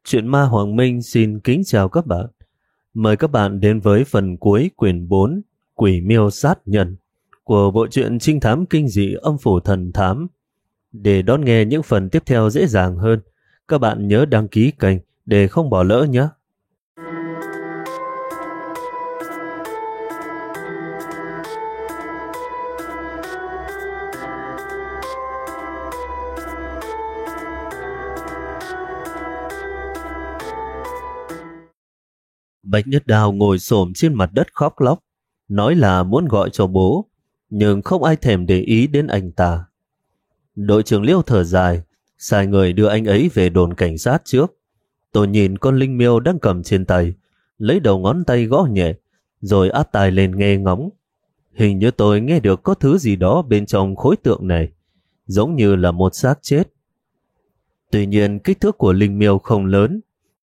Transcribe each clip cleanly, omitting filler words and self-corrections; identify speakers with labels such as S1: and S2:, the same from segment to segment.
S1: Chuyện ma Hoàng Minh xin kính chào các bạn. Mời các bạn đến với phần cuối quyển 4 Quỷ Miêu Sát Nhân của bộ truyện trinh thám kinh dị Âm Phủ Thần Thám. Để đón nghe những phần tiếp theo dễ dàng hơn, các bạn nhớ đăng ký kênh để không bỏ lỡ nhé. Bạch Nhất Đào ngồi xổm trên mặt đất khóc lóc, nói là muốn gọi cho bố, nhưng không ai thèm để ý đến anh ta. Đội trưởng Liêu thở dài, sai người đưa anh ấy về đồn cảnh sát trước. Tôi nhìn con linh miêu đang cầm trên tay, lấy đầu ngón tay gõ nhẹ, rồi áp tai lên nghe ngóng. Hình như tôi nghe được có thứ gì đó bên trong khối tượng này, giống như là một xác chết. Tuy nhiên kích thước của linh miêu không lớn,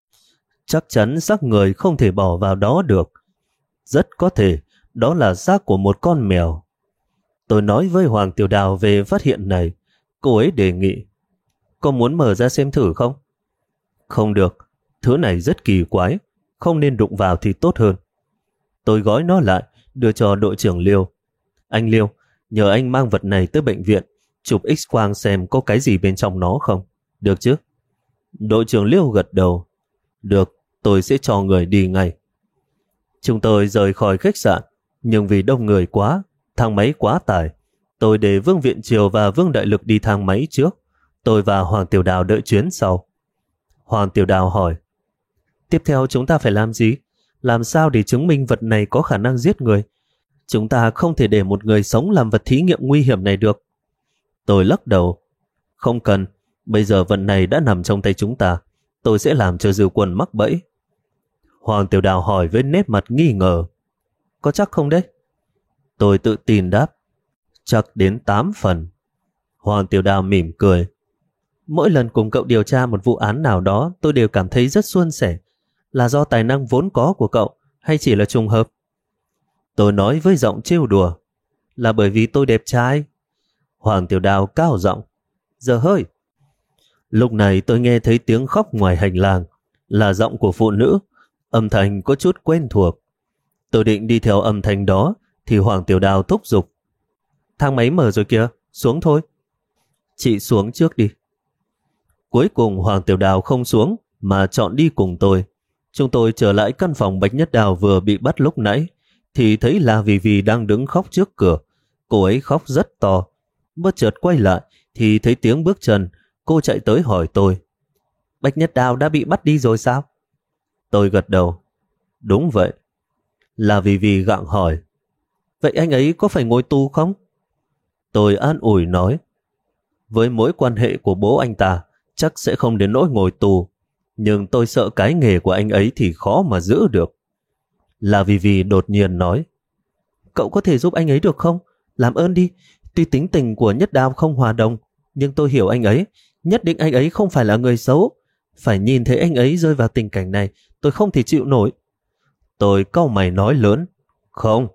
S1: chắc chắn xác người không thể bỏ vào đó được. Rất có thể đó là xác của một con mèo. Tôi nói với Hoàng Tiểu Đào về phát hiện này. Cô ấy đề nghị, có muốn mở ra xem thử không? Không được, thứ này rất kỳ quái, không nên đụng vào thì tốt hơn. Tôi gói nó lại, đưa cho đội trưởng Liêu. Anh Liêu, nhờ anh mang vật này tới bệnh viện, chụp X-quang xem có cái gì bên trong nó không. Được chứ? Đội trưởng Liêu gật đầu. Được, tôi sẽ cho người đi ngay. Chúng tôi rời khỏi khách sạn, nhưng vì đông người quá, thang máy quá tải. Tôi để Vương Viện Triều và Vương Đại Lực đi thang máy trước. Tôi và Hoàng Tiểu Đào đợi chuyến sau. Hoàng Tiểu Đào hỏi, tiếp theo chúng ta phải làm gì? Làm sao để chứng minh vật này có khả năng giết người? Chúng ta không thể để một người sống làm vật thí nghiệm nguy hiểm này được. Tôi lắc đầu. Không cần, bây giờ vật này đã nằm trong tay chúng ta. Tôi sẽ làm cho Dư Quân mắc bẫy. Hoàng Tiểu Đào hỏi với nét mặt nghi ngờ. Có chắc không đấy? Tôi tự tin đáp. Chắc đến 8 phần. Hoàng Tiểu Đào mỉm cười. Mỗi lần cùng cậu điều tra một vụ án nào đó, tôi đều cảm thấy rất suôn sẻ. Là do tài năng vốn có của cậu, hay chỉ là trùng hợp? Tôi nói với giọng trêu đùa. Là bởi vì tôi đẹp trai. Hoàng Tiểu Đào cao giọng. Giờ hơi. Lúc này tôi nghe thấy tiếng khóc ngoài hành lang, là giọng của phụ nữ, âm thanh có chút quen thuộc. Tôi định đi theo âm thanh đó, thì Hoàng Tiểu Đào thúc giục. Thang máy mở rồi kìa, xuống thôi. Chị xuống trước đi. Cuối cùng Hoàng Tiểu Đào không xuống, mà chọn đi cùng tôi. Chúng tôi trở lại căn phòng Bạch Nhất Đào vừa bị bắt lúc nãy, thì thấy là Vì đang đứng khóc trước cửa. Cô ấy khóc rất to. Bất chợt quay lại, thì thấy tiếng bước chân. Cô chạy tới hỏi tôi, Bạch Nhất Đào đã bị bắt đi rồi sao? Tôi gật đầu. Đúng vậy. Là Vì gặng hỏi, vậy anh ấy có phải ngồi tù không? Tôi an ủi nói, với mối quan hệ của bố anh ta, chắc sẽ không đến nỗi ngồi tù, nhưng tôi sợ cái nghề của anh ấy thì khó mà giữ được. Là Vì đột nhiên nói, cậu có thể giúp anh ấy được không? Làm ơn đi, tuy tính tình của Nhất Đào không hòa đồng, nhưng tôi hiểu anh ấy. Nhất định anh ấy không phải là người xấu. Phải nhìn thấy anh ấy rơi vào tình cảnh này, tôi không thể chịu nổi. Tôi cau mày nói lớn, không.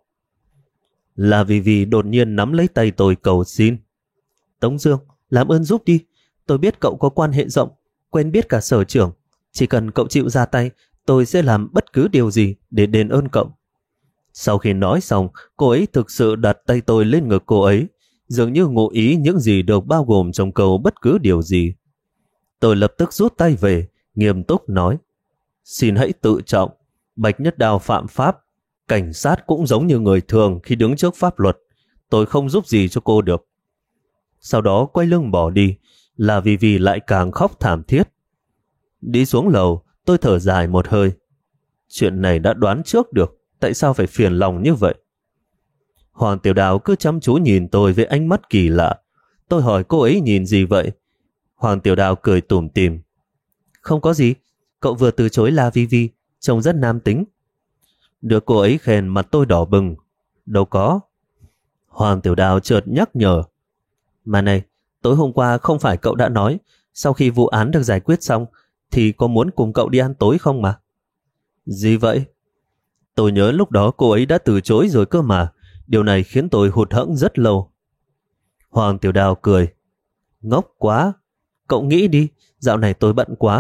S1: Là Vì đột nhiên nắm lấy tay tôi cầu xin. Tống Dương, làm ơn giúp đi. Tôi biết cậu có quan hệ rộng, quen biết cả sở trưởng. Chỉ cần cậu chịu ra tay, tôi sẽ làm bất cứ điều gì để đền ơn cậu. Sau khi nói xong, cô ấy thực sự đặt tay tôi lên ngực cô ấy, dường như ngụ ý những gì được bao gồm trong câu bất cứ điều gì. Tôi lập tức rút tay về, nghiêm túc nói, xin hãy tự trọng. Bạch Nhất Đào phạm pháp. Cảnh sát cũng giống như người thường khi đứng trước pháp luật. Tôi không giúp gì cho cô được. Sau đó quay lưng bỏ đi, là Vì lại càng khóc thảm thiết. Đi xuống lầu, tôi thở dài một hơi. Chuyện này đã đoán trước được, tại sao phải phiền lòng như vậy? Hoàng Tiểu Đào cứ chăm chú nhìn tôi với ánh mắt kỳ lạ. Tôi hỏi cô ấy nhìn gì vậy? Hoàng Tiểu Đào cười tủm tỉm. Không có gì, cậu vừa từ chối La Vi, trông rất nam tính. Được cô ấy khen mặt tôi đỏ bừng. Đâu có. Hoàng Tiểu Đào chợt nhắc nhở. Mà này, tối hôm qua không phải cậu đã nói sau khi vụ án được giải quyết xong thì có muốn cùng cậu đi ăn tối không mà? Gì vậy? Tôi nhớ lúc đó cô ấy đã từ chối rồi cơ mà. Điều này khiến tôi hụt hẫng rất lâu. Hoàng Tiểu Đào cười. Ngốc quá. Cậu nghĩ đi, dạo này tôi bận quá.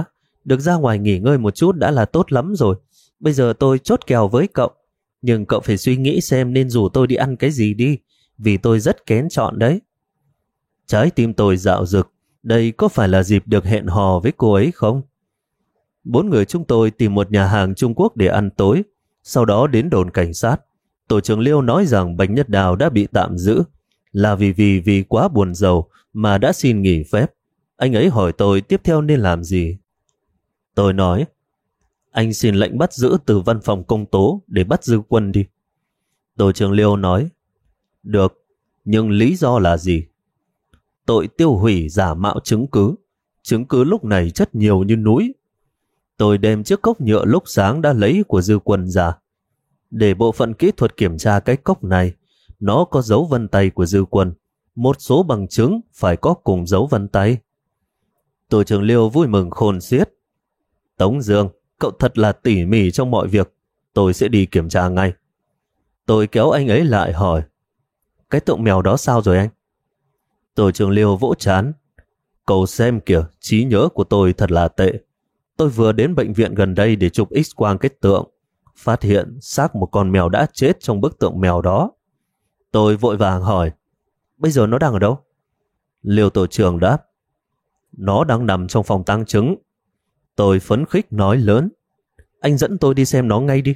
S1: Được ra ngoài nghỉ ngơi một chút đã là tốt lắm rồi. Bây giờ tôi chốt kèo với cậu. Nhưng cậu phải suy nghĩ xem nên rủ tôi đi ăn cái gì đi, vì tôi rất kén chọn đấy. Trái tim tôi dạo dực. Đây có phải là dịp được hẹn hò với cô ấy không? 4 người chúng tôi tìm một nhà hàng Trung Quốc để ăn tối, sau đó đến đồn cảnh sát. Tổ trưởng Liêu nói rằng Bạch Nhất Đào đã bị tạm giữ, là vì quá buồn rầu mà đã xin nghỉ phép. Anh ấy hỏi tôi tiếp theo nên làm gì. Tôi nói, anh xin lệnh bắt giữ từ văn phòng công tố để bắt Dư Quân đi. Tổ trưởng Liêu nói, được, nhưng lý do là gì? Tội tiêu hủy giả mạo chứng cứ lúc này chất nhiều như núi. Tôi đem chiếc cốc nhựa lúc sáng đã lấy của Dư Quân ra, để bộ phận kỹ thuật kiểm tra cái cốc này. Nó có dấu vân tay của Dư Quân, một số bằng chứng phải có cùng dấu vân tay. Tổ trưởng Liêu vui mừng khôn xiết. Tống Dương, cậu thật là tỉ mỉ trong mọi việc, tôi sẽ đi kiểm tra ngay. Tôi kéo anh ấy lại hỏi, cái tượng mèo đó sao rồi anh? Tổ trưởng Liêu vỗ trán. Cậu xem kìa, trí nhớ của tôi thật là tệ. Tôi vừa đến bệnh viện gần đây để chụp X-quang cái tượng, phát hiện xác một con mèo đã chết trong bức tượng mèo đó. Tôi vội vàng hỏi, bây giờ nó đang ở đâu? Liêu tổ trưởng đáp, nó đang nằm trong phòng tang chứng. Tôi phấn khích nói lớn, anh dẫn tôi đi xem nó ngay đi.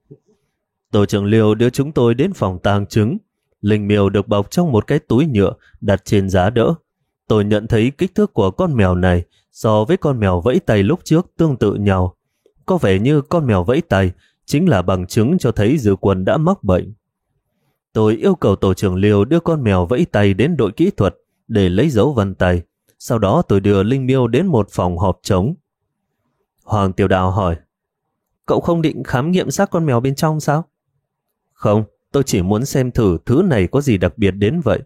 S1: Tổ trưởng Liêu đưa chúng tôi đến phòng tang chứng. Linh miêu được bọc trong một cái túi nhựa đặt trên giá đỡ. Tôi nhận thấy kích thước của con mèo này so với con mèo vẫy tay lúc trước tương tự nhau. Có vẻ như con mèo vẫy tay chính là bằng chứng cho thấy Dư Quân đã mắc bệnh. Tôi yêu cầu tổ trưởng Liêu đưa con mèo vẫy tay đến đội kỹ thuật để lấy dấu vân tay. Sau đó tôi đưa Linh miêu đến một phòng họp trống. Hoàng Tiểu Đào hỏi, cậu không định khám nghiệm xác con mèo bên trong sao? Không, tôi chỉ muốn xem thử thứ này có gì đặc biệt đến vậy.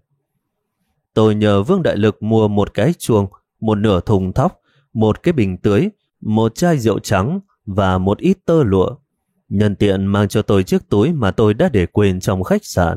S1: Tôi nhờ Vương Đại Lực mua một cái chuông, một nửa thùng thóc, một cái bình tưới, một chai rượu trắng và một ít tơ lụa. Nhân tiện mang cho tôi chiếc túi mà tôi đã để quên trong khách sạn.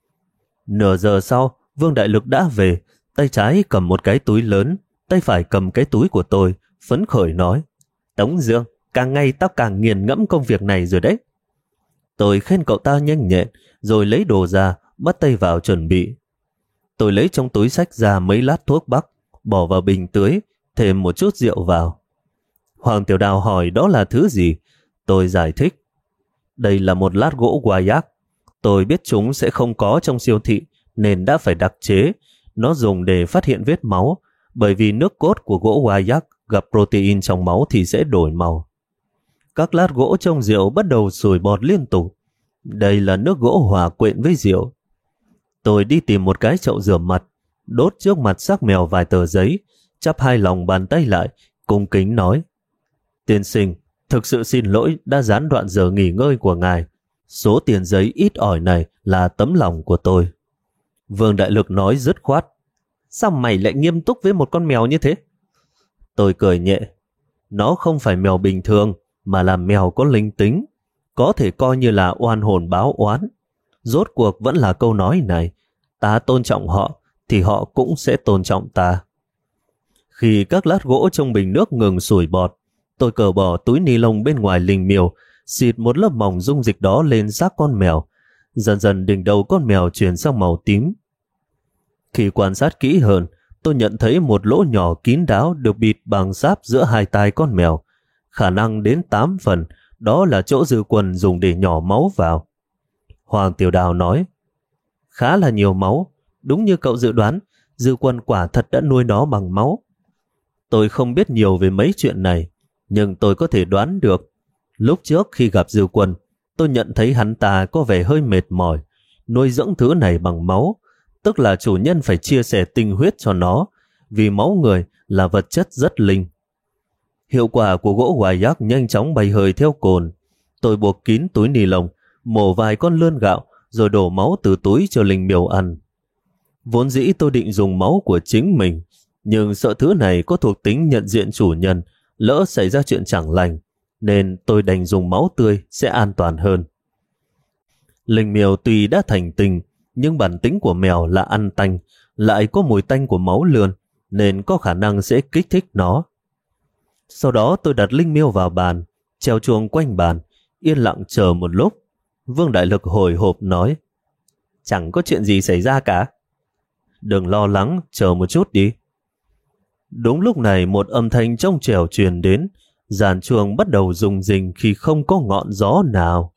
S1: Nửa giờ sau, Vương Đại Lực đã về, tay trái cầm một cái túi lớn, tay phải cầm cái túi của tôi, phấn khởi nói, Tống Dương, càng ngày tao càng nghiền ngẫm công việc này rồi đấy. Tôi khen cậu ta nhanh nhẹn, rồi lấy đồ ra, bắt tay vào chuẩn bị. Tôi lấy trong túi xách ra mấy lát thuốc bắc, bỏ vào bình tưới, thêm một chút rượu vào. Hoàng Tiểu Đào hỏi đó là thứ gì? Tôi giải thích. Đây là một lát gỗ guaiac. Tôi biết chúng sẽ không có trong siêu thị, nên đã phải đặc chế. Nó dùng để phát hiện vết máu, bởi vì nước cốt của gỗ guaiac gặp protein trong máu thì sẽ đổi màu. Các lát gỗ trong rượu bắt đầu sủi bọt liên tục. Đây là nước gỗ hòa quyện với rượu. Tôi đi tìm một cái chậu rửa mặt, đốt trước mặt xác mèo vài tờ giấy, chắp hai lòng bàn tay lại, cung kính nói, tiên sinh, thực sự xin lỗi đã gián đoạn giờ nghỉ ngơi của ngài. Số tiền giấy ít ỏi này là tấm lòng của tôi. Vương Đại Lực nói dứt khoát, sao mày lại nghiêm túc với một con mèo như thế? Tôi cười nhẹ, nó không phải mèo bình thường, mà là mèo có linh tính, có thể coi như là oan hồn báo oán. Rốt cuộc vẫn là câu nói này, ta tôn trọng họ thì họ cũng sẽ tôn trọng ta. Khi các lát gỗ trong bình nước ngừng sủi bọt, tôi cởi bỏ túi ni lông bên ngoài linh miêu, xịt một lớp mỏng dung dịch đó lên xác con mèo. Dần dần đỉnh đầu con mèo chuyển sang màu tím. Khi quan sát kỹ hơn, tôi nhận thấy một lỗ nhỏ kín đáo được bịt bằng sáp giữa hai tai con mèo. Khả năng đến 8 phần, đó là chỗ Dư Quân dùng để nhỏ máu vào. Hoàng Tiểu Đào nói, khá là nhiều máu, đúng như cậu dự đoán, Dư Quân quả thật đã nuôi nó bằng máu. Tôi không biết nhiều về mấy chuyện này, nhưng tôi có thể đoán được. Lúc trước khi gặp Dư Quân, tôi nhận thấy hắn ta có vẻ hơi mệt mỏi. Nuôi dưỡng thứ này bằng máu, tức là chủ nhân phải chia sẻ tinh huyết cho nó, vì máu người là vật chất rất linh. Hiệu quả của gỗ guaiac nhanh chóng bay hơi theo cồn. Tôi buộc kín túi ni lông, mổ vài con lươn gạo, rồi đổ máu từ túi cho linh miêu ăn. Vốn dĩ tôi định dùng máu của chính mình, nhưng sợ thứ này có thuộc tính nhận diện chủ nhân, lỡ xảy ra chuyện chẳng lành, nên tôi đành dùng máu tươi sẽ an toàn hơn. Linh miêu tuy đã thành tinh, nhưng bản tính của mèo là ăn tanh, lại có mùi tanh của máu lươn, nên có khả năng sẽ kích thích nó. Sau đó tôi đặt linh miêu vào bàn, treo chuông quanh bàn, yên lặng chờ một lúc. Vương Đại Lực hồi hộp nói: Chẳng có chuyện gì xảy ra cả. Đừng lo lắng, chờ một chút đi. Đúng lúc này một âm thanh trong trẻo truyền đến, dàn chuông bắt đầu rung rinh khi không có ngọn gió nào.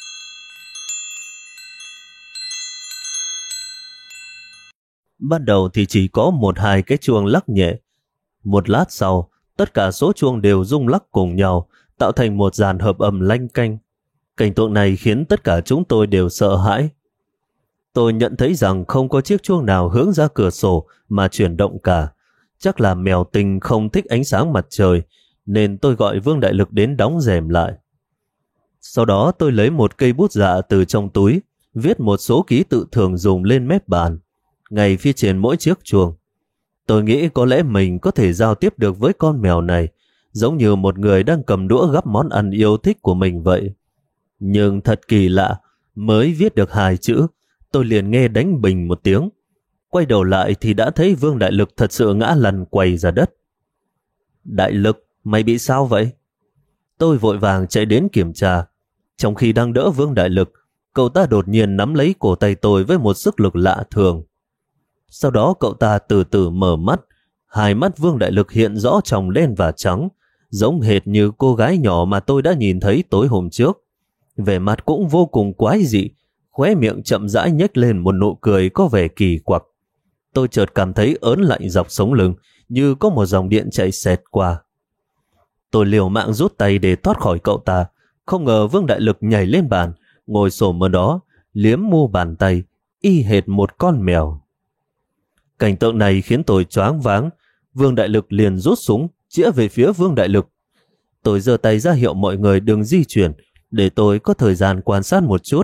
S1: Ban đầu thì chỉ có 1-2 cái chuông lắc nhẹ. Một lát sau, tất cả số chuông đều rung lắc cùng nhau, tạo thành một dàn hợp âm lanh canh. Cảnh tượng này khiến tất cả chúng tôi đều sợ hãi. Tôi nhận thấy rằng không có chiếc chuông nào hướng ra cửa sổ mà chuyển động cả. Chắc là mèo tinh không thích ánh sáng mặt trời, nên tôi gọi Vương Đại Lực đến đóng rèm lại. Sau đó tôi lấy một cây bút dạ từ trong túi, viết một số ký tự thường dùng lên mép bàn, ngay phía trên mỗi chiếc chuông. Tôi nghĩ có lẽ mình có thể giao tiếp được với con mèo này, giống như một người đang cầm đũa gắp món ăn yêu thích của mình vậy. Nhưng thật kỳ lạ, mới viết được 2 chữ, tôi liền nghe đánh bình một tiếng. Quay đầu lại thì đã thấy Vương Đại Lực thật sự ngã lăn quay ra đất. Đại Lực, mày bị sao vậy? Tôi vội vàng chạy đến kiểm tra. Trong khi đang đỡ Vương Đại Lực, cậu ta đột nhiên nắm lấy cổ tay tôi với một sức lực lạ thường. Sau đó cậu ta từ từ mở mắt, hai mắt Vương Đại Lực hiện rõ trong đen và trắng, giống hệt như cô gái nhỏ mà tôi đã nhìn thấy tối hôm trước. Vẻ mặt cũng vô cùng quái dị, khóe miệng chậm rãi nhếch lên một nụ cười có vẻ kỳ quặc. Tôi chợt cảm thấy ớn lạnh dọc sống lưng, như có một dòng điện chạy xẹt qua. Tôi liều mạng rút tay để thoát khỏi cậu ta, không ngờ Vương Đại Lực nhảy lên bàn, ngồi xổm ở đó, liếm mu bàn tay, y hệt một con mèo. Cảnh tượng này khiến tôi choáng váng. Vương Đại Lực liền rút súng, chĩa về phía Vương Đại Lực. Tôi giơ tay ra hiệu mọi người đừng di chuyển, để tôi có thời gian quan sát một chút.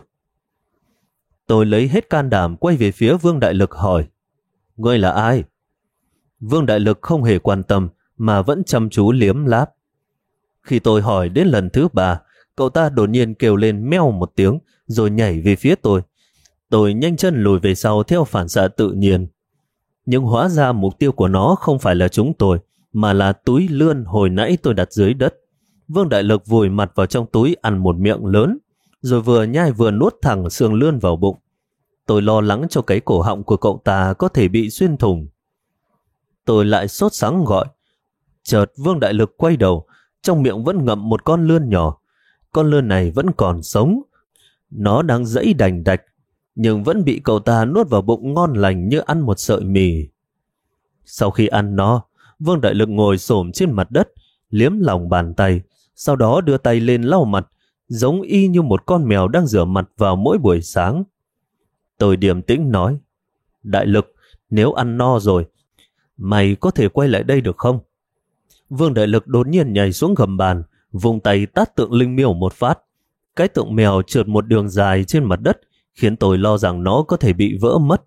S1: Tôi lấy hết can đảm quay về phía Vương Đại Lực hỏi: Ngươi là ai? Vương Đại Lực không hề quan tâm mà vẫn chăm chú liếm láp. Khi tôi hỏi đến lần thứ 3, cậu ta đột nhiên kêu lên meo một tiếng rồi nhảy về phía tôi. Tôi nhanh chân lùi về sau theo phản xạ tự nhiên. Nhưng hóa ra mục tiêu của nó không phải là chúng tôi, mà là túi lươn hồi nãy tôi đặt dưới đất. Vương Đại Lực vùi mặt vào trong túi ăn một miệng lớn, rồi vừa nhai vừa nuốt thẳng xương lươn vào bụng. Tôi lo lắng cho cái cổ họng của cậu ta có thể bị xuyên thủng. Tôi lại sốt sắng gọi. Chợt Vương Đại Lực quay đầu, trong miệng vẫn ngậm một con lươn nhỏ. Con lươn này vẫn còn sống. Nó đang giãy đành đạch, nhưng vẫn bị cậu ta nuốt vào bụng ngon lành như ăn một sợi mì. Sau khi ăn nó, Vương Đại Lực ngồi xổm trên mặt đất, liếm lòng bàn tay, sau đó đưa tay lên lau mặt, giống y như một con mèo đang rửa mặt vào mỗi buổi sáng. Tôi điềm tĩnh nói: Đại Lực, nếu ăn no rồi, mày có thể quay lại đây được không? Vương Đại Lực đột nhiên nhảy xuống gầm bàn, vùng tay tát tượng linh miêu một phát. Cái tượng mèo trượt một đường dài trên mặt đất, khiến tôi lo rằng nó có thể bị vỡ mất.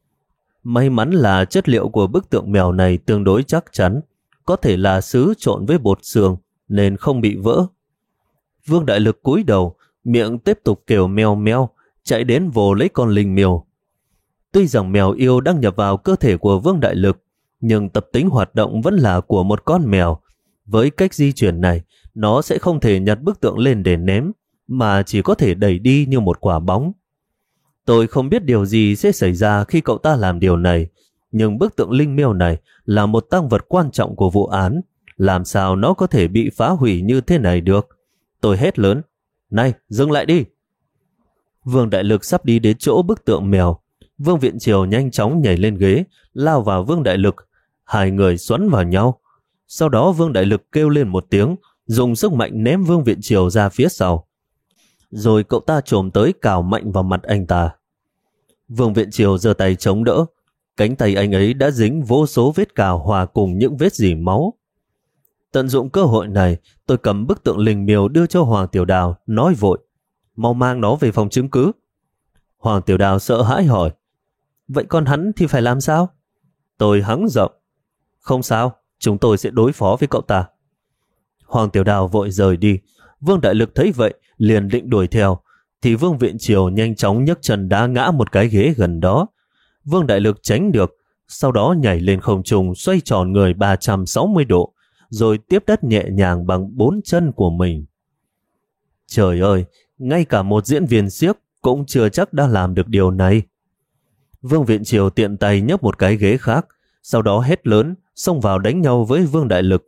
S1: May mắn là chất liệu của bức tượng mèo này tương đối chắc chắn, có thể là sứ trộn với bột xương nên không bị vỡ. Vương Đại Lực cúi đầu, miệng tiếp tục kêu meo meo, chạy đến vồ lấy con linh miêu. Tuy rằng mèo yêu đang nhập vào cơ thể của Vương Đại Lực, nhưng tập tính hoạt động vẫn là của một con mèo. Với cách di chuyển này, nó sẽ không thể nhặt bức tượng lên để ném, mà chỉ có thể đẩy đi như một quả bóng. Tôi không biết điều gì sẽ xảy ra khi cậu ta làm điều này, nhưng bức tượng linh miêu này là một tang vật quan trọng của vụ án. Làm sao nó có thể bị phá hủy như thế này được? Tôi hét lớn: Này, dừng lại đi! Vương Đại Lực sắp đi đến chỗ bức tượng mèo. Vương Viện Triều nhanh chóng nhảy lên ghế, lao vào Vương Đại Lực. Hai người xoắn vào nhau. Sau đó Vương Đại Lực kêu lên một tiếng, dùng sức mạnh ném Vương Viện Triều ra phía sau. Rồi cậu ta chồm tới cào mạnh vào mặt anh ta. Vương Viện Triều giơ tay chống đỡ. Cánh tay anh ấy đã dính vô số vết cào hòa cùng những vết rỉ máu. Tận dụng cơ hội này, tôi cầm bức tượng linh miêu đưa cho Hoàng Tiểu Đào, nói vội: Mau mang nó về phòng chứng cứ. Hoàng Tiểu Đào sợ hãi hỏi: Vậy còn hắn thì phải làm sao? Tôi hắng giọng: Không sao, chúng tôi sẽ đối phó với cậu ta. Hoàng Tiểu Đào vội rời đi. Vương Đại Lực thấy vậy, liền định đuổi theo, thì Vương Viện Triều nhanh chóng nhấc chân đá ngã một cái ghế gần đó. Vương Đại Lực tránh được, sau đó nhảy lên không trung xoay tròn người 360 độ, rồi tiếp đất nhẹ nhàng bằng 4 chân của mình. Trời ơi, ngay cả một diễn viên xiếc cũng chưa chắc đã làm được điều này. Vương Viện Triều tiện tay nhấc một cái ghế khác, sau đó hét lớn, xông vào đánh nhau với Vương Đại Lực.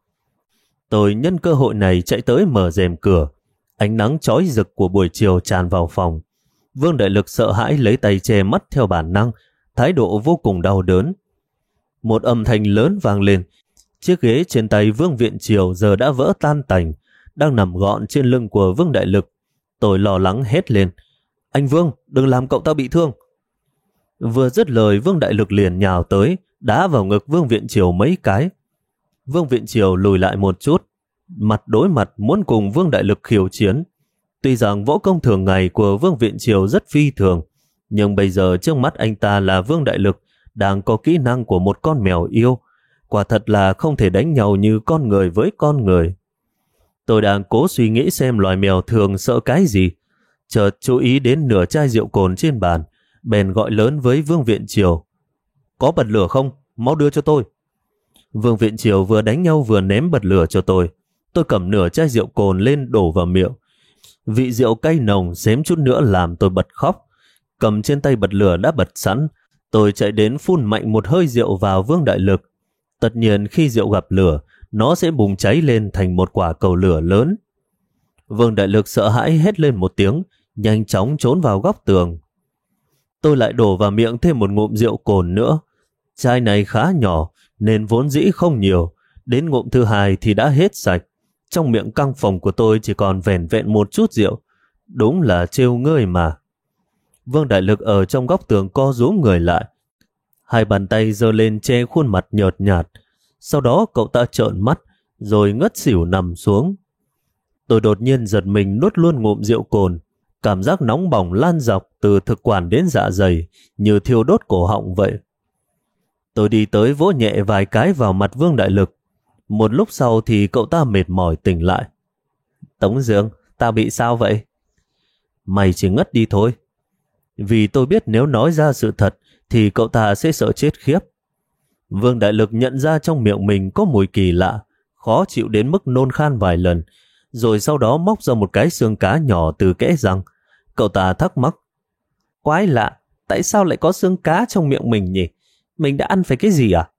S1: Tôi nhân cơ hội này chạy tới mở rèm cửa. Ánh nắng chói rực của buổi chiều tràn vào phòng. Vương Đại Lực sợ hãi lấy tay che mắt theo bản năng, thái độ vô cùng đau đớn. Một âm thanh lớn vang lên. Chiếc ghế trên tay Vương Viện Triều giờ đã vỡ tan tành, đang nằm gọn trên lưng của Vương Đại Lực. Tôi lo lắng hét lên: "Anh Vương, đừng làm cậu ta bị thương!" Vừa dứt lời, Vương Đại Lực liền nhào tới, đá vào ngực Vương Viện Triều mấy cái. Vương Viện Triều lùi lại một chút, mặt đối mặt muốn cùng Vương Đại Lực khiêu chiến. Tuy rằng võ công thường ngày của Vương Viện Triều rất phi thường, nhưng bây giờ trước mắt anh ta là Vương Đại Lực, đang có kỹ năng của một con mèo yêu. Quả thật là không thể đánh nhau như con người với con người. Tôi đang cố suy nghĩ xem loài mèo thường sợ cái gì, chợt chú ý đến nửa chai rượu cồn trên bàn, bèn gọi lớn với Vương Viện Triều: "Có bật lửa không? Mau đưa cho tôi." Vương Viện Triều vừa đánh nhau vừa ném bật lửa cho tôi. Tôi cầm nửa chai rượu cồn lên đổ vào miệng. Vị rượu cay nồng xém chút nữa làm tôi bật khóc. Cầm trên tay bật lửa đã bật sẵn, tôi chạy đến phun mạnh một hơi rượu vào Vương Đại Lực. Tất nhiên khi rượu gặp lửa, nó sẽ bùng cháy lên thành một quả cầu lửa lớn. Vương Đại Lực sợ hãi hét lên một tiếng, nhanh chóng trốn vào góc tường. Tôi lại đổ vào miệng thêm một ngụm rượu cồn nữa. Chai này khá nhỏ nên vốn dĩ không nhiều, đến ngụm thứ hai thì đã hết sạch. Trong miệng căng phòng của tôi chỉ còn vẻn vẹn một chút rượu. Đúng là trêu ngươi mà. Vương Đại Lực ở trong góc tường co rúm người lại, hai bàn tay giơ lên che khuôn mặt nhợt nhạt. Sau đó cậu ta trợn mắt rồi ngất xỉu nằm xuống. Tôi đột nhiên giật mình nuốt luôn ngụm rượu cồn. Cảm giác nóng bỏng lan dọc từ thực quản đến dạ dày, như thiêu đốt cổ họng vậy. Tôi đi tới vỗ nhẹ vài cái vào mặt Vương Đại Lực. Một lúc sau thì cậu ta mệt mỏi tỉnh lại. "Tống Dương, ta bị sao vậy?" "Mày chỉ ngất đi thôi." Vì tôi biết nếu nói ra sự thật thì cậu ta sẽ sợ chết khiếp. Vương Đại Lực nhận ra trong miệng mình có mùi kỳ lạ, khó chịu đến mức nôn khan vài lần, rồi sau đó móc ra một cái xương cá nhỏ từ kẽ răng. Cậu ta thắc mắc: "Quái lạ, tại sao lại có xương cá trong miệng mình nhỉ? Mình đã ăn phải cái gì à?"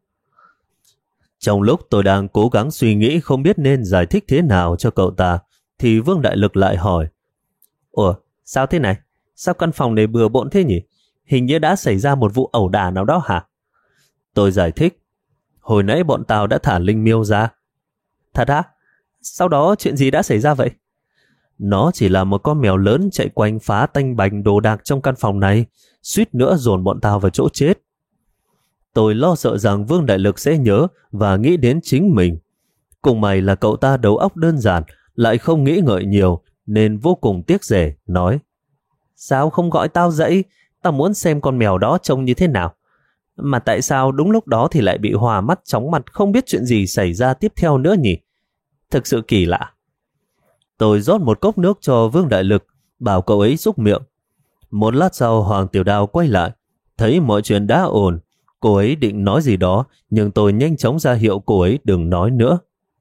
S1: Trong lúc tôi đang cố gắng suy nghĩ không biết nên giải thích thế nào cho cậu ta, thì Vương Đại Lực lại hỏi: "Ủa, sao thế này? Sao căn phòng này bừa bộn thế nhỉ? Hình như đã xảy ra một vụ ẩu đả nào đó hả?" Tôi giải thích: "Hồi nãy bọn tao đã thả Linh Miêu ra." "Thật á? Sau đó chuyện gì đã xảy ra vậy?" "Nó chỉ là một con mèo lớn chạy quanh phá tanh bành đồ đạc trong căn phòng này, suýt nữa dồn bọn tao vào chỗ chết." Tôi lo sợ rằng Vương Đại Lực sẽ nhớ và nghĩ đến chính mình. Cùng mày là cậu ta đầu óc đơn giản, lại không nghĩ ngợi nhiều, nên vô cùng tiếc rẻ, nói: "Sao không gọi tao dậy? Tao muốn xem con mèo đó trông như thế nào. Mà tại sao đúng lúc đó thì lại bị hòa mắt chóng mặt, không biết chuyện gì xảy ra tiếp theo nữa nhỉ? Thực sự kỳ lạ." Tôi rót một cốc nước cho Vương Đại Lực, bảo cậu ấy xúc miệng. Một lát sau Hoàng Tiểu Đao quay lại, thấy mọi chuyện đã ổn. Cô ấy định nói gì đó, nhưng tôi nhanh chóng ra hiệu cô ấy đừng nói nữa.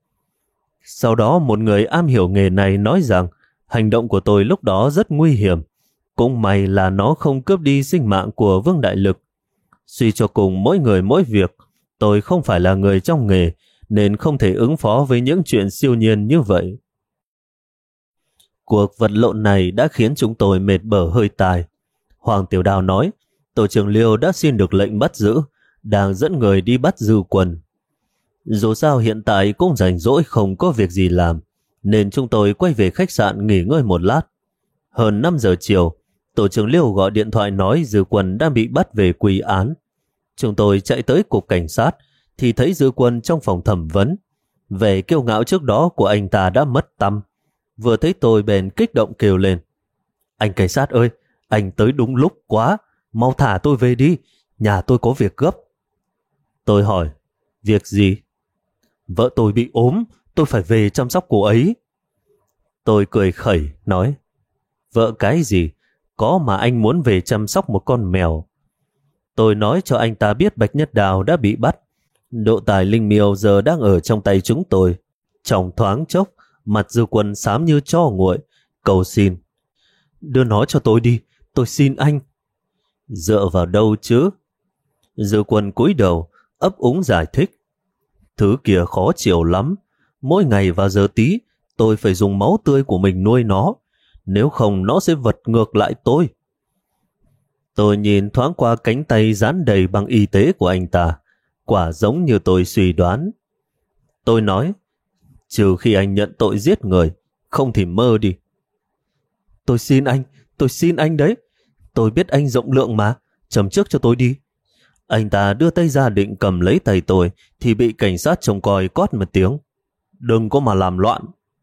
S1: Sau đó một người am hiểu nghề này nói rằng hành động của tôi lúc đó rất nguy hiểm. Cũng may là nó không cướp đi sinh mạng của Vương Đại Lực. Suy cho cùng mỗi người mỗi việc, tôi không phải là người trong nghề, nên không thể ứng phó với những chuyện siêu nhiên như vậy. Cuộc vật lộn này đã khiến chúng tôi mệt bở hơi tài. Hoàng Tiểu Đao nói, tổ trưởng Liêu đã xin được lệnh bắt giữ, đang dẫn người đi bắt Dư Quân. Dù sao hiện tại cũng rảnh rỗi không có việc gì làm, nên chúng tôi quay về khách sạn nghỉ ngơi một lát. Hơn 5 giờ chiều, tổ trưởng Liêu gọi điện thoại nói Dư Quân đang bị bắt về quy án. Chúng tôi chạy tới cục cảnh sát thì thấy Dư Quân trong phòng thẩm vấn. Vẻ kiêu ngạo trước đó của anh ta đã mất tăm. Vừa thấy tôi bèn kích động kêu lên: "Anh cảnh sát ơi, anh tới đúng lúc quá, mau thả tôi về đi, nhà tôi có việc gấp." Tôi hỏi: "Việc gì?" "Vợ tôi bị ốm, tôi phải về chăm sóc cô ấy." Tôi cười khẩy nói: "Vợ cái gì? Có mà anh muốn về chăm sóc một con mèo." Tôi nói cho anh ta biết Bạch Nhất Đào đã bị bắt. Độ tài linh miêu giờ đang ở trong tay chúng tôi. Trong thoáng chốc, mặt Dư Quân xám như tro nguội, cầu xin. Đưa nó cho tôi đi, tôi xin anh. Dựa vào đâu chứ? Dư Quân cúi đầu, ấp úng giải thích. Thứ kia khó chịu lắm. Mỗi ngày vào giờ tí, tôi phải dùng máu tươi của mình nuôi nó. Nếu không nó sẽ vật ngược lại tôi. Tôi nhìn thoáng qua cánh tay dán đầy băng y tế của anh ta. Quả giống như tôi suy đoán. Tôi nói, trừ khi anh nhận tội giết người, không thì mơ đi. Tôi xin anh đấy. Tôi biết anh rộng lượng mà, chấm trước cho tôi đi. Anh ta đưa tay ra định cầm lấy tay tôi, thì bị cảnh sát trông coi quát một tiếng. Đừng có mà làm loạn.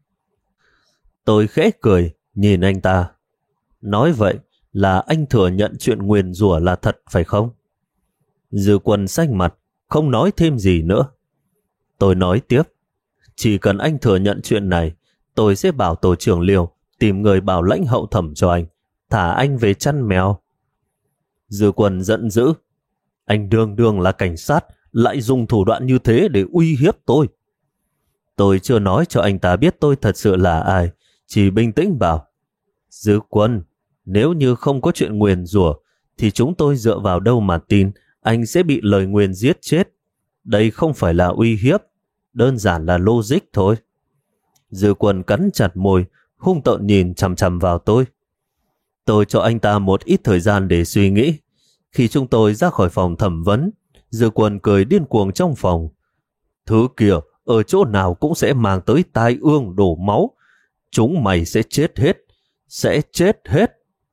S1: Tôi khẽ cười, nhìn anh ta. Nói vậy là anh thừa nhận chuyện nguyền rủa là thật phải không? Dư Quân xanh mặt, không nói thêm gì nữa. Tôi nói tiếp, chỉ cần anh thừa nhận chuyện này, tôi sẽ bảo tổ trưởng Liêu tìm người bảo lãnh hậu thẩm cho anh, thả anh về chăn mèo. Dư Quân giận dữ, anh đương đương là cảnh sát, lại dùng thủ đoạn như thế để uy hiếp tôi. Tôi chưa nói cho anh ta biết tôi thật sự là ai, chỉ bình tĩnh bảo, Dư Quân, nếu như không có chuyện nguyền rủa, thì chúng tôi dựa vào đâu mà tin anh sẽ bị lời nguyền giết chết. Đây không phải là uy hiếp, đơn giản là logic thôi. Dư Quân cắn chặt môi, hung tợn nhìn chằm chằm vào tôi. Tôi cho anh ta một ít thời gian để suy nghĩ. Khi chúng tôi ra khỏi phòng thẩm vấn, Dư Quân cười điên cuồng trong phòng. Thứ kia ở chỗ nào cũng sẽ mang tới tai ương đổ máu. Chúng mày sẽ chết hết. Sẽ chết hết.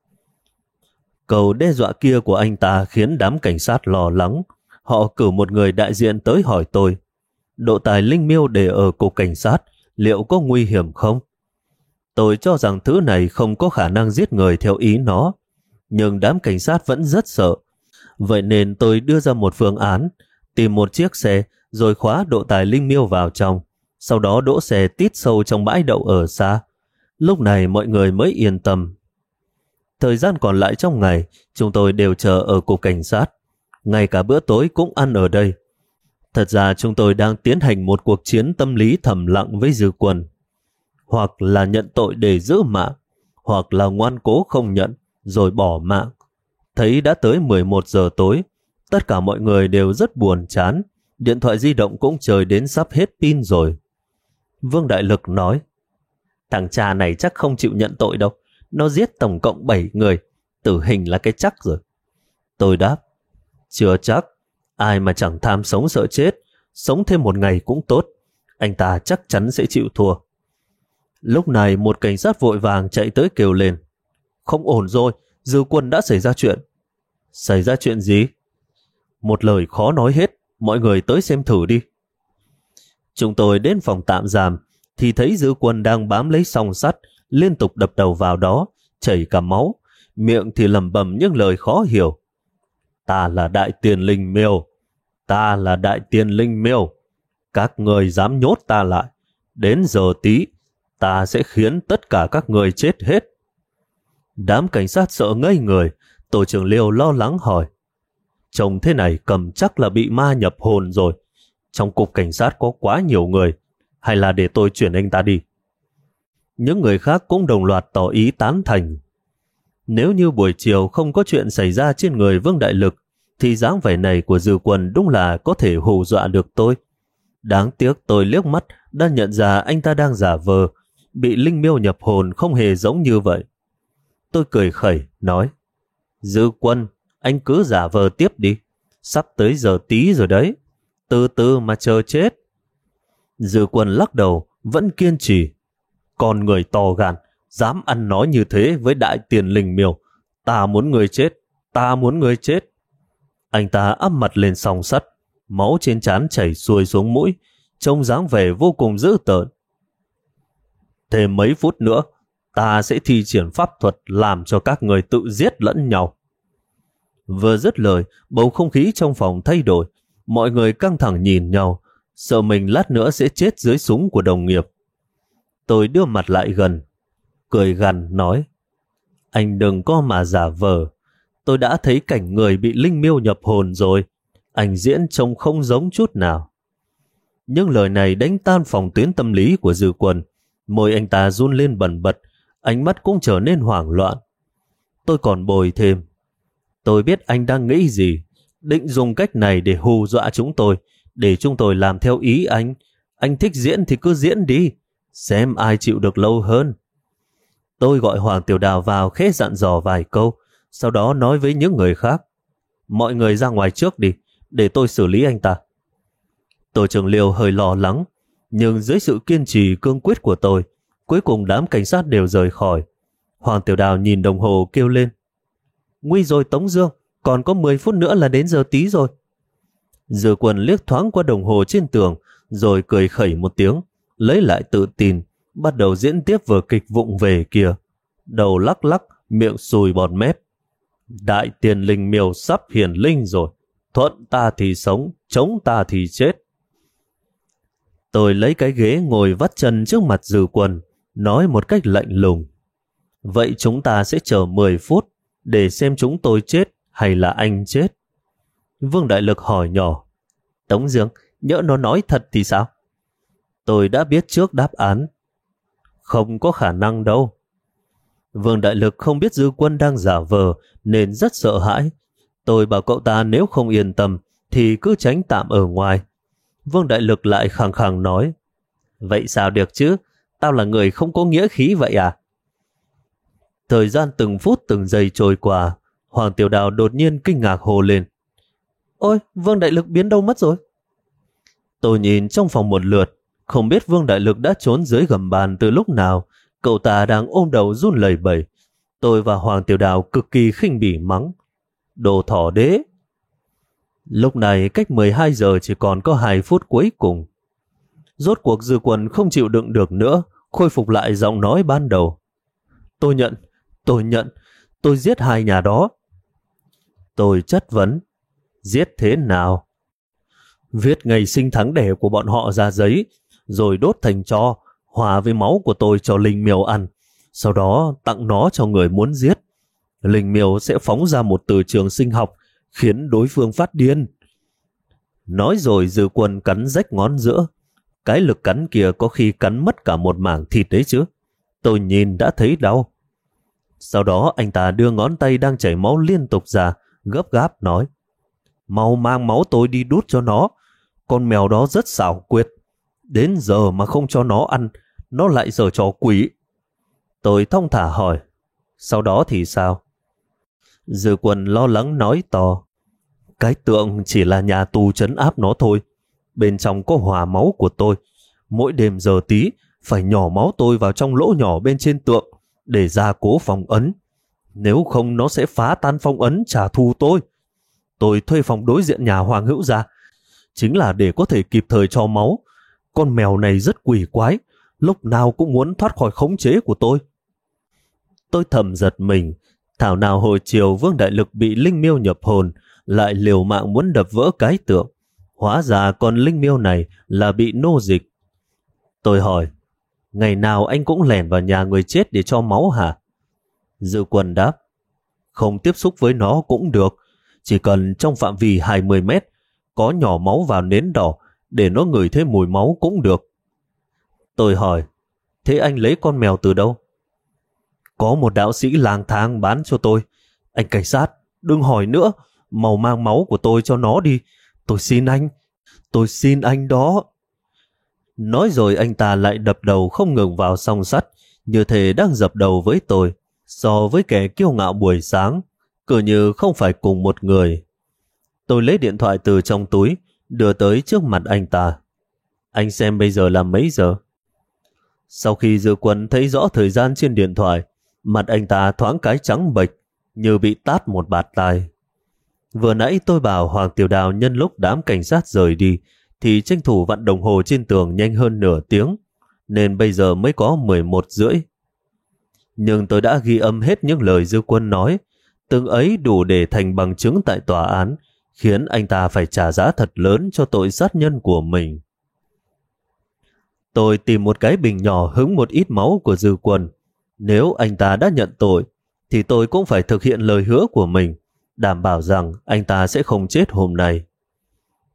S1: Câu đe dọa kia của anh ta khiến đám cảnh sát lo lắng. Họ cử một người đại diện tới hỏi tôi. Độ tài linh miêu để ở cục cảnh sát, liệu có nguy hiểm không? Tôi cho rằng thứ này không có khả năng giết người theo ý nó. Nhưng đám cảnh sát vẫn rất sợ. Vậy nên tôi đưa ra một phương án, tìm một chiếc xe rồi khóa độ tài linh miêu vào trong, sau đó đỗ xe tít sâu trong bãi đậu ở xa. Lúc này mọi người mới yên tâm. Thời gian còn lại trong ngày, chúng tôi đều chờ ở cục cảnh sát. Ngay cả bữa tối cũng ăn ở đây. Thật ra chúng tôi đang tiến hành một cuộc chiến tâm lý thầm lặng với Dư Quân. Hoặc là nhận tội để giữ mạng, hoặc là ngoan cố không nhận, rồi bỏ mạng. Thấy đã tới 11 giờ tối, tất cả mọi người đều rất buồn chán, điện thoại di động cũng trời đến sắp hết pin rồi. Vương Đại Lực nói, thằng cha này chắc không chịu nhận tội đâu, nó giết tổng cộng 7 người, tử hình là cái chắc rồi. Tôi đáp, chưa chắc, ai mà chẳng tham sống sợ chết, sống thêm một ngày cũng tốt, anh ta chắc chắn sẽ chịu thua. Lúc này một cảnh sát vội vàng chạy tới kêu lên, không ổn rồi, Dư Quân đã xảy ra chuyện. Xảy ra chuyện gì? Một lời khó nói hết, mọi người tới xem thử đi. Chúng tôi đến phòng tạm giam thì thấy Dư Quân đang bám lấy song sắt, liên tục đập đầu vào đó, chảy cả máu, miệng thì lẩm bẩm những lời khó hiểu. Ta là Đại Tiền Linh Miêu, ta là Đại Tiền Linh Miêu, các người dám nhốt ta lại, đến giờ tí ta sẽ khiến tất cả các người chết hết. Đám cảnh sát sợ ngây người, tổ trưởng Liêu lo lắng hỏi, trông thế này cầm chắc là bị ma nhập hồn rồi, trong cục cảnh sát có quá nhiều người, hay là để tôi chuyển anh ta đi? Những người khác cũng đồng loạt tỏ ý tán thành. Nếu như buổi chiều không có chuyện xảy ra trên người Vương Đại Lực, thì dáng vẻ này của Dư Quân đúng là có thể hù dọa được tôi. Đáng tiếc tôi liếc mắt đã nhận ra anh ta đang giả vờ, bị linh miêu nhập hồn không hề giống như vậy. Tôi cười khẩy, nói, Dư Quân, anh cứ giả vờ tiếp đi, sắp tới giờ tí rồi đấy, từ từ mà chờ chết. Dư Quân lắc đầu, vẫn kiên trì, con người to gan, dám ăn nói như thế với Đại Tiền Linh Miêu, ta muốn người chết, ta muốn người chết. Anh ta áp mặt lên song sắt, máu trên trán chảy xuôi xuống mũi, trông dáng vẻ vô cùng dữ tợn. Thêm mấy phút nữa, ta sẽ thi triển pháp thuật làm cho các người tự giết lẫn nhau. Vừa dứt lời, bầu không khí trong phòng thay đổi, mọi người căng thẳng nhìn nhau, sợ mình lát nữa sẽ chết dưới súng của đồng nghiệp. Tôi đưa mặt lại gần, cười gằn nói, anh đừng có mà giả vờ, tôi đã thấy cảnh người bị linh miêu nhập hồn rồi, Anh diễn trông không giống chút nào. Những lời này đánh tan phòng tuyến tâm lý của Dư Quân. Môi anh ta run lên bần bật, ánh mắt cũng trở nên hoảng loạn. Tôi còn bồi thêm. Tôi biết anh đang nghĩ gì, định dùng cách này để hù dọa chúng tôi, để chúng tôi làm theo ý anh. Anh thích diễn thì cứ diễn đi, xem ai chịu được lâu hơn. Tôi gọi Hoàng Tiểu Đào vào khẽ dặn dò vài câu, sau đó nói với những người khác. Mọi người ra ngoài trước đi, để tôi xử lý anh ta. Tổ trưởng Liêu hơi lo lắng, nhưng dưới sự kiên trì cương quyết của tôi, cuối cùng đám cảnh sát đều rời khỏi. Hoàng Tiểu Đào nhìn đồng hồ kêu lên. Nguy rồi Tống Dương, còn có 10 phút nữa là đến giờ tí rồi. Dư Quân liếc thoáng qua đồng hồ trên tường, rồi cười khẩy một tiếng, lấy lại tự tin, bắt đầu diễn tiếp vở kịch vụng về kia. Đầu lắc lắc, miệng sùi bọt mép. Đại tiền linh miêu sắp hiển linh rồi, thuận ta thì sống, chống ta thì chết. Tôi lấy cái ghế ngồi vắt chân trước mặt Dư Quân, nói một cách lạnh lùng. Vậy chúng ta sẽ chờ 10 phút để xem chúng tôi chết hay là anh chết. Vương Đại Lực hỏi nhỏ. Tống Dương, nhỡ nó nói thật thì sao? Tôi đã biết trước đáp án. Không có khả năng đâu. Vương Đại Lực không biết Dư Quân đang giả vờ nên rất sợ hãi. Tôi bảo cậu ta nếu không yên tâm thì cứ tránh tạm ở ngoài. Vương Đại Lực lại khăng khăng nói. Vậy sao được chứ? Tao là người không có nghĩa khí vậy à? Thời gian từng phút từng giây trôi qua, Hoàng Tiểu Đào đột nhiên kinh ngạc hô lên. Ôi, Vương Đại Lực biến đâu mất rồi? Tôi nhìn trong phòng một lượt, không biết Vương Đại Lực đã trốn dưới gầm bàn từ lúc nào. Cậu ta đang ôm đầu run lẩy bẩy. Tôi và Hoàng Tiểu Đào cực kỳ khinh bỉ mắng. Đồ thỏ đế! Lúc này cách 12 giờ chỉ còn có 2 phút cuối cùng. Rốt cuộc Dư Quân không chịu đựng được nữa, khôi phục lại giọng nói ban đầu. Tôi nhận, tôi giết hai nhà đó. Tôi chất vấn. Giết thế nào? Viết ngày sinh tháng đẻ của bọn họ ra giấy, rồi đốt thành tro, hòa với máu của tôi cho linh miêu ăn. Sau đó tặng nó cho người muốn giết. Linh miêu sẽ phóng ra một từ trường sinh học, khiến đối phương phát điên. Nói rồi Dư Quân cắn rách ngón giữa. Cái lực cắn kia có khi cắn mất cả một mảng thịt đấy chứ. Tôi nhìn đã thấy đau. Sau đó anh ta đưa ngón tay đang chảy máu liên tục ra, gấp gáp nói. Mau mang máu tôi đi đút cho nó. Con mèo đó rất xảo quyệt. Đến giờ mà không cho nó ăn, nó lại giở trò quỷ. Tôi thong thả hỏi. Sau đó thì sao? Dư Quân lo lắng nói to. Cái tượng chỉ là nhà tù trấn áp nó thôi. Bên trong có hòa máu của tôi. Mỗi đêm giờ tí phải nhỏ máu tôi vào trong lỗ nhỏ bên trên tượng để gia cố phong ấn. Nếu không nó sẽ phá tan phong ấn trả thù tôi. Tôi thuê phòng đối diện nhà Hoàng Hữu ra, chính là để có thể kịp thời cho máu. Con mèo này rất quỷ quái, lúc nào cũng muốn thoát khỏi khống chế của tôi. Tôi thầm giật mình, thảo nào hồi chiều Vương Đại Lực bị linh miêu nhập hồn, lại liều mạng muốn đập vỡ cái tượng. Hóa ra con linh miêu này là bị nô dịch. Tôi hỏi, ngày nào anh cũng lẻn vào nhà người chết để cho máu hả? Dư Quân đáp, không tiếp xúc với nó cũng được, chỉ cần trong phạm vi 20 mét, có nhỏ máu vào nến đỏ để nó ngửi thấy mùi máu cũng được. Tôi hỏi, thế anh lấy con mèo từ đâu? Có một đạo sĩ lang thang bán cho tôi. Anh cảnh sát, đừng hỏi nữa, mau mang máu của tôi cho nó đi. Tôi xin anh đó. Nói rồi anh ta lại đập đầu không ngừng vào song sắt, như thể đang dập đầu với tôi. So với kẻ kiêu ngạo buổi sáng, cứ như không phải cùng một người. Tôi lấy điện thoại từ trong túi, đưa tới trước mặt anh ta. Anh xem bây giờ là mấy giờ? Sau khi Dư Quân thấy rõ thời gian trên điện thoại, mặt anh ta thoáng cái trắng bệch, như bị tát một bạt tai. Vừa nãy tôi bảo Hoàng Tiểu Đào nhân lúc đám cảnh sát rời đi, thì tranh thủ vặn đồng hồ trên tường nhanh hơn nửa tiếng, nên bây giờ mới có 11:30. Nhưng tôi đã ghi âm hết những lời Dư Quân nói, từng ấy đủ để thành bằng chứng tại tòa án, khiến anh ta phải trả giá thật lớn cho tội sát nhân của mình. Tôi tìm một cái bình nhỏ hứng một ít máu của Dư Quân. Nếu anh ta đã nhận tội, thì tôi cũng phải thực hiện lời hứa của mình, đảm bảo rằng anh ta sẽ không chết hôm nay.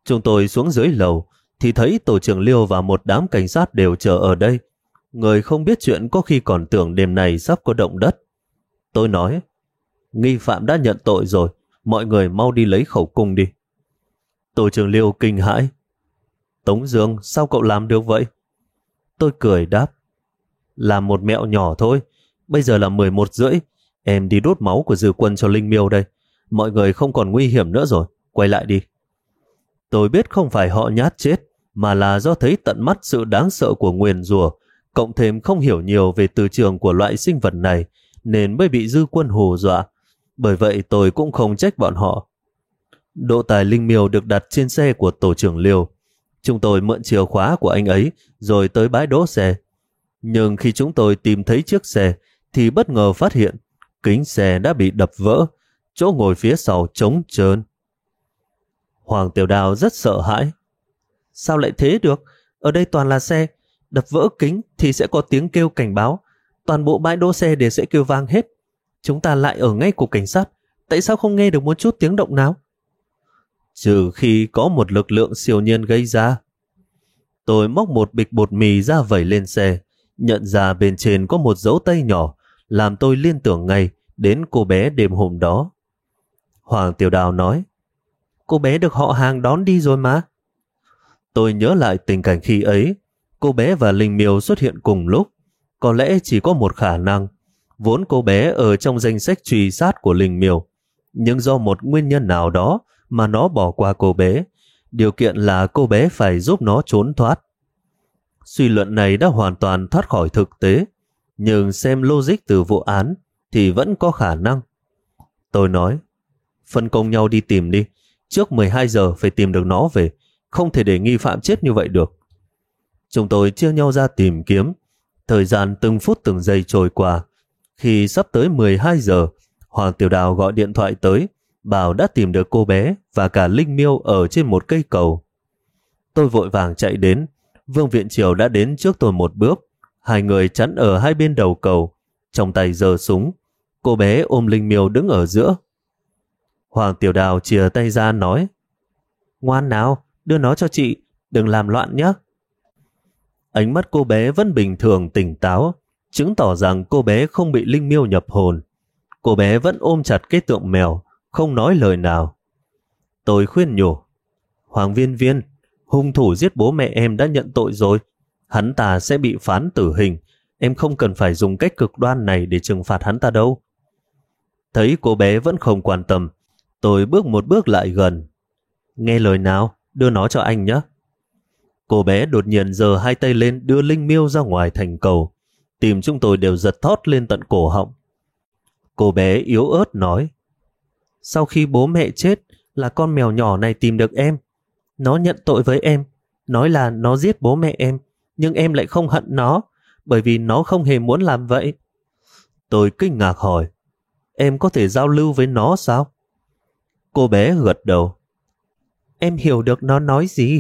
S1: Chúng tôi xuống dưới lầu thì thấy tổ trưởng Liêu và một đám cảnh sát đều chờ ở đây. Người không biết chuyện có khi còn tưởng đêm này sắp có động đất. Tôi nói, nghi phạm đã nhận tội rồi, mọi người mau đi lấy khẩu cung đi. Tổ trưởng Liêu kinh hãi. Tống Dương, sao cậu làm được vậy? Tôi cười đáp, làm một mẹo nhỏ thôi. Bây giờ là 11:30, em đi đốt máu của dư quân cho Linh Miêu đây. Mọi người không còn nguy hiểm nữa rồi, quay lại đi. Tôi biết không phải họ nhát chết, mà là do thấy tận mắt sự đáng sợ của nguyền rủa, cộng thêm không hiểu nhiều về từ trường của loại sinh vật này, nên mới bị dư quân hù dọa. Bởi vậy tôi cũng không trách bọn họ. Độ tài Linh Miêu được đặt trên xe của tổ trưởng Liêu. Chúng tôi mượn chìa khóa của anh ấy rồi tới bãi đỗ xe. Nhưng khi chúng tôi tìm thấy chiếc xe thì bất ngờ phát hiện kính xe đã bị đập vỡ, chỗ ngồi phía sau trống trơn. Hoàng Tiểu Đào rất sợ hãi. Sao lại thế được? Ở đây toàn là xe, đập vỡ kính thì sẽ có tiếng kêu cảnh báo. Toàn bộ bãi đỗ xe đều sẽ kêu vang hết. Chúng ta lại ở ngay cục cảnh sát, tại sao không nghe được một chút tiếng động nào? Trừ khi có một lực lượng siêu nhiên gây ra. Tôi móc một bịch bột mì ra vẩy lên xe, nhận ra bên trên có một dấu tay nhỏ, làm tôi liên tưởng ngay đến cô bé đêm hôm đó. Hoàng Tiểu Đào nói, cô bé được họ hàng đón đi rồi mà. Tôi nhớ lại tình cảnh khi ấy, cô bé và Linh Miêu xuất hiện cùng lúc. Có lẽ chỉ có một khả năng, vốn cô bé ở trong danh sách truy sát của Linh Miêu, nhưng do một nguyên nhân nào đó mà nó bỏ qua cô bé, điều kiện là cô bé phải giúp nó trốn thoát. Suy luận này đã hoàn toàn thoát khỏi thực tế, nhưng xem logic từ vụ án thì vẫn có khả năng. Tôi nói, phân công nhau đi tìm đi, trước 12 giờ phải tìm được nó về, không thể để nghi phạm chết như vậy được. Chúng tôi chia nhau ra tìm kiếm, thời gian từng phút từng giây trôi qua. Khi sắp tới 12 giờ, Hoàng Tiểu Đào gọi điện thoại tới, bảo đã tìm được cô bé và cả Linh Miêu ở trên một cây cầu. Tôi vội vàng chạy đến, Vương Viện Triều đã đến trước tôi một bước, hai người chắn ở hai bên đầu cầu, trong tay giơ súng, cô bé ôm Linh Miêu đứng ở giữa. Hoàng Tiểu Đào chìa tay ra nói, ngoan nào, đưa nó cho chị, đừng làm loạn nhé. Ánh mắt cô bé vẫn bình thường tỉnh táo, chứng tỏ rằng cô bé không bị Linh Miêu nhập hồn. Cô bé vẫn ôm chặt cái tượng mèo, không nói lời nào. Tôi khuyên nhủ, Hoàng Viên Viên, hung thủ giết bố mẹ em đã nhận tội rồi, hắn ta sẽ bị phán tử hình, em không cần phải dùng cách cực đoan này để trừng phạt hắn ta đâu. Thấy cô bé vẫn không quan tâm, tôi bước một bước lại gần. Nghe lời nào, đưa nó cho anh nhé. Cô bé đột nhiên giơ hai tay lên đưa Linh Miêu ra ngoài thành cầu. Tim chúng tôi đều giật thót lên tận cổ họng. Cô bé yếu ớt nói, sau khi bố mẹ chết là con mèo nhỏ này tìm được em. Nó nhận tội với em, nói là nó giết bố mẹ em, nhưng em lại không hận nó, bởi vì nó không hề muốn làm vậy. Tôi kinh ngạc hỏi, em có thể giao lưu với nó sao? Cô bé gật đầu. Em hiểu được nó nói gì?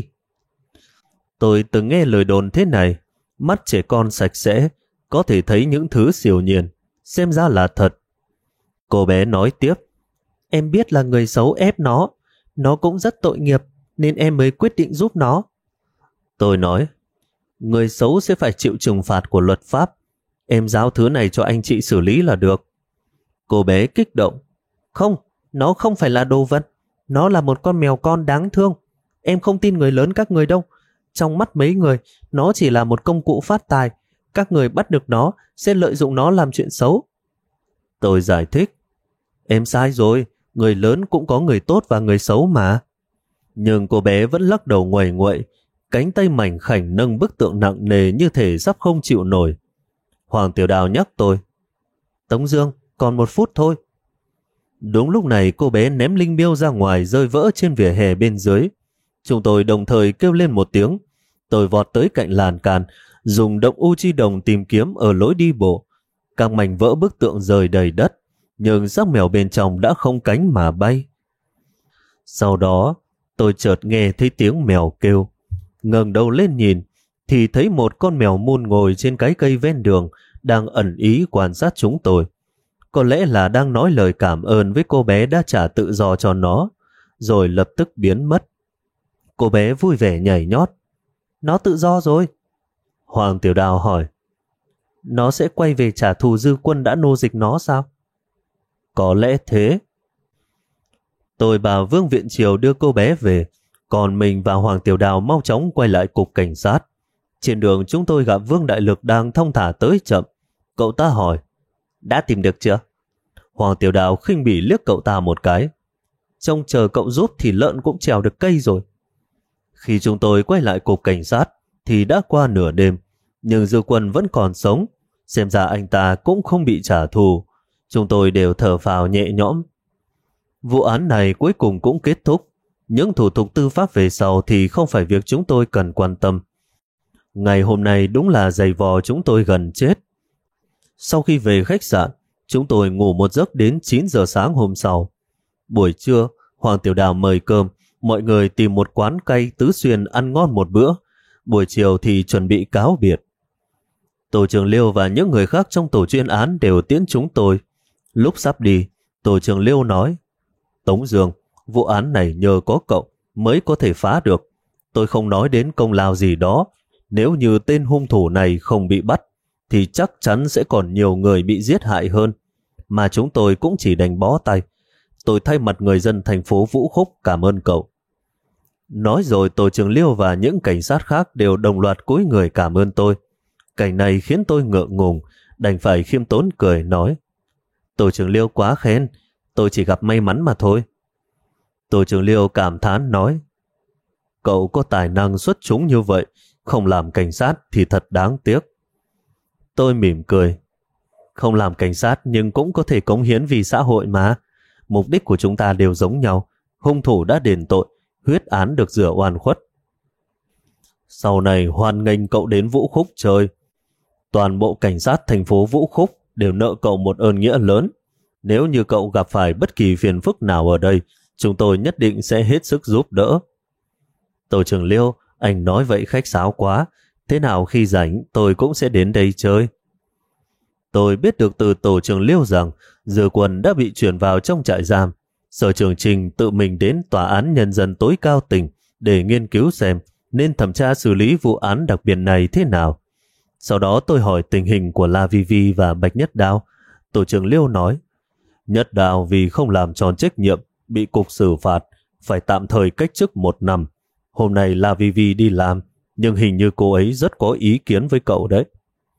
S1: Tôi từng nghe lời đồn thế này, mắt trẻ con sạch sẽ, có thể thấy những thứ siêu nhiên, xem ra là thật. Cô bé nói tiếp, em biết là người xấu ép nó cũng rất tội nghiệp, nên em mới quyết định giúp nó. Tôi nói, người xấu sẽ phải chịu trừng phạt của luật pháp, em giao thứ này cho anh chị xử lý là được. Cô bé kích động, không, nó không phải là đồ vật, nó là một con mèo con đáng thương. Em không tin người lớn các người đâu. Trong mắt mấy người, nó chỉ là một công cụ phát tài. Các người bắt được nó sẽ lợi dụng nó làm chuyện xấu. Tôi giải thích, em sai rồi, người lớn cũng có người tốt và người xấu mà. Nhưng cô bé vẫn lắc đầu nguầy nguậy, cánh tay mảnh khảnh nâng bức tượng nặng nề như thể sắp không chịu nổi. Hoàng Tiểu Đào nhắc tôi, Tống Dương, còn 1 phút thôi. Đúng lúc này cô bé ném Linh Miêu ra ngoài rơi vỡ trên vỉa hè bên dưới. Chúng tôi đồng thời kêu lên một tiếng. Tôi vọt tới cạnh lan can, dùng động u chi đồng tìm kiếm ở lối đi bộ. Các mảnh vỡ bức tượng rơi đầy đất, nhưng xác mèo bên trong đã không cánh mà bay. Sau đó, tôi chợt nghe thấy tiếng mèo kêu. Ngẩng đầu lên nhìn, thì thấy một con mèo mun ngồi trên cái cây ven đường, đang ẩn ý quan sát chúng tôi. Có lẽ là đang nói lời cảm ơn với cô bé đã trả tự do cho nó, rồi lập tức biến mất. Cô bé vui vẻ nhảy nhót. Nó tự do rồi. Hoàng Tiểu Đào hỏi. Nó sẽ quay về trả thù dư quân đã nô dịch nó sao? Có lẽ thế. Tôi bảo Vương Viện Triều đưa cô bé về, còn mình và Hoàng Tiểu Đào mau chóng quay lại cục cảnh sát. Trên đường chúng tôi gặp Vương Đại Lực đang thong thả tới chậm. Cậu ta hỏi, đã tìm được chưa? Hoàng Tiểu Đào khinh bỉ liếc cậu ta một cái. Trông chờ cậu giúp thì lợn cũng trèo được cây rồi. Khi chúng tôi quay lại cục cảnh sát thì đã qua nửa đêm, nhưng Dư Quân vẫn còn sống. Xem ra anh ta cũng không bị trả thù. Chúng tôi đều thở phào nhẹ nhõm. Vụ án này cuối cùng cũng kết thúc. Những thủ tục tư pháp về sau thì không phải việc chúng tôi cần quan tâm. Ngày hôm nay đúng là giày vò chúng tôi gần chết. Sau khi về khách sạn, chúng tôi ngủ một giấc đến 9 giờ sáng hôm sau. Buổi trưa, Hoàng Tiểu Đào mời cơm, mọi người tìm một quán cay Tứ Xuyên ăn ngon một bữa. Buổi chiều thì chuẩn bị cáo biệt. Tổ trưởng Liêu và những người khác trong tổ chuyên án đều tiễn chúng tôi. Lúc sắp đi, tổ trưởng Liêu nói, Tống Dương, vụ án này nhờ có cậu mới có thể phá được. Tôi không nói đến công lao gì đó. Nếu như tên hung thủ này không bị bắt, thì chắc chắn sẽ còn nhiều người bị giết hại hơn. Mà chúng tôi cũng chỉ đành bó tay. Tôi thay mặt người dân thành phố Vũ Khúc cảm ơn cậu. Nói rồi tổ trưởng Liêu và những cảnh sát khác đều đồng loạt cúi người cảm ơn tôi. Cảnh này khiến tôi ngượng ngùng, đành phải khiêm tốn cười nói, tổ trưởng Liêu quá khen, tôi chỉ gặp may mắn mà thôi. Tổ trưởng Liêu cảm thán nói, cậu có tài năng xuất chúng như vậy, không làm cảnh sát thì thật đáng tiếc. Tôi mỉm cười, không làm cảnh sát nhưng cũng có thể cống hiến vì xã hội mà. Mục đích của chúng ta đều giống nhau, hung thủ đã đền tội, huyết án được rửa oan khuất. Sau này hoan nghênh cậu đến Vũ Khúc chơi. Toàn bộ cảnh sát thành phố Vũ Khúc đều nợ cậu một ơn nghĩa lớn. Nếu như cậu gặp phải bất kỳ phiền phức nào ở đây, chúng tôi nhất định sẽ hết sức giúp đỡ. Tổ trưởng Liêu, anh nói vậy khách sáo quá. Thế nào khi rảnh tôi cũng sẽ đến đây chơi. Tôi biết được từ tổ trưởng Liêu rằng Dư Quân đã bị chuyển vào trong trại giam. Sở trưởng Trình tự mình đến Tòa án Nhân dân tối cao tỉnh để nghiên cứu xem nên thẩm tra xử lý vụ án đặc biệt này thế nào. Sau đó tôi hỏi tình hình của La Vi Vi và Bạch Nhất Đao. Tổ trưởng Liêu nói, Nhất Đao vì không làm tròn trách nhiệm bị cục xử phạt, phải tạm thời cách chức 1 năm. Hôm nay La Vi Vi đi làm, nhưng hình như cô ấy rất có ý kiến với cậu đấy.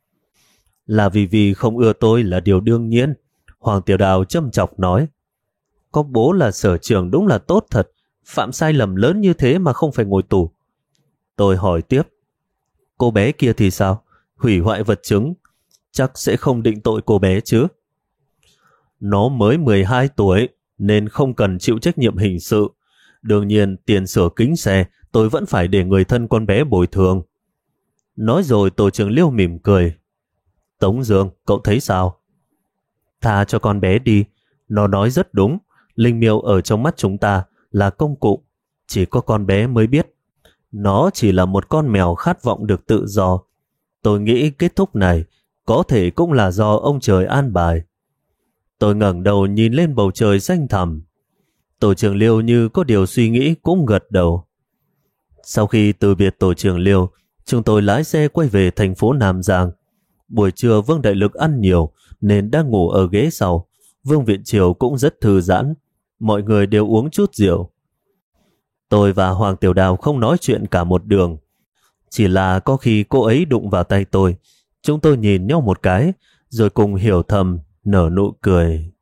S1: La Vi Vi không ưa tôi là điều đương nhiên. Hoàng Tiểu Đào châm chọc nói, có bố là sở trưởng đúng là tốt thật, phạm sai lầm lớn như thế mà không phải ngồi tù. Tôi hỏi tiếp, cô bé kia thì sao? Hủy hoại vật chứng, chắc sẽ không định tội cô bé chứ? Nó mới 12 tuổi nên không cần chịu trách nhiệm hình sự. Đương nhiên tiền sửa kính xe tôi vẫn phải để người thân con bé bồi thường. Nói rồi tổ trưởng Liêu mỉm cười. Tống Dương, cậu thấy sao? Tha cho con bé đi. Nó nói rất đúng. Linh miêu ở trong mắt chúng ta là công cụ. Chỉ có con bé mới biết. Nó chỉ là một con mèo khát vọng được tự do. Tôi nghĩ kết thúc này có thể cũng là do ông trời an bài. Tôi ngẩng đầu nhìn lên bầu trời xanh thẳm. Tổ trưởng Liêu như có điều suy nghĩ cũng gật đầu. Sau khi từ biệt tổ trưởng Liêu, chúng tôi lái xe quay về thành phố Nam Giang. Buổi trưa Vương Đại Lực ăn nhiều nên đang ngủ ở ghế sau. Vương Viện Triều cũng rất thư giãn. Mọi người đều uống chút rượu. Tôi và Hoàng Tiểu Đào không nói chuyện cả một đường. Chỉ là có khi cô ấy đụng vào tay tôi. Chúng tôi nhìn nhau một cái, rồi cùng hiểu thầm, nở nụ cười.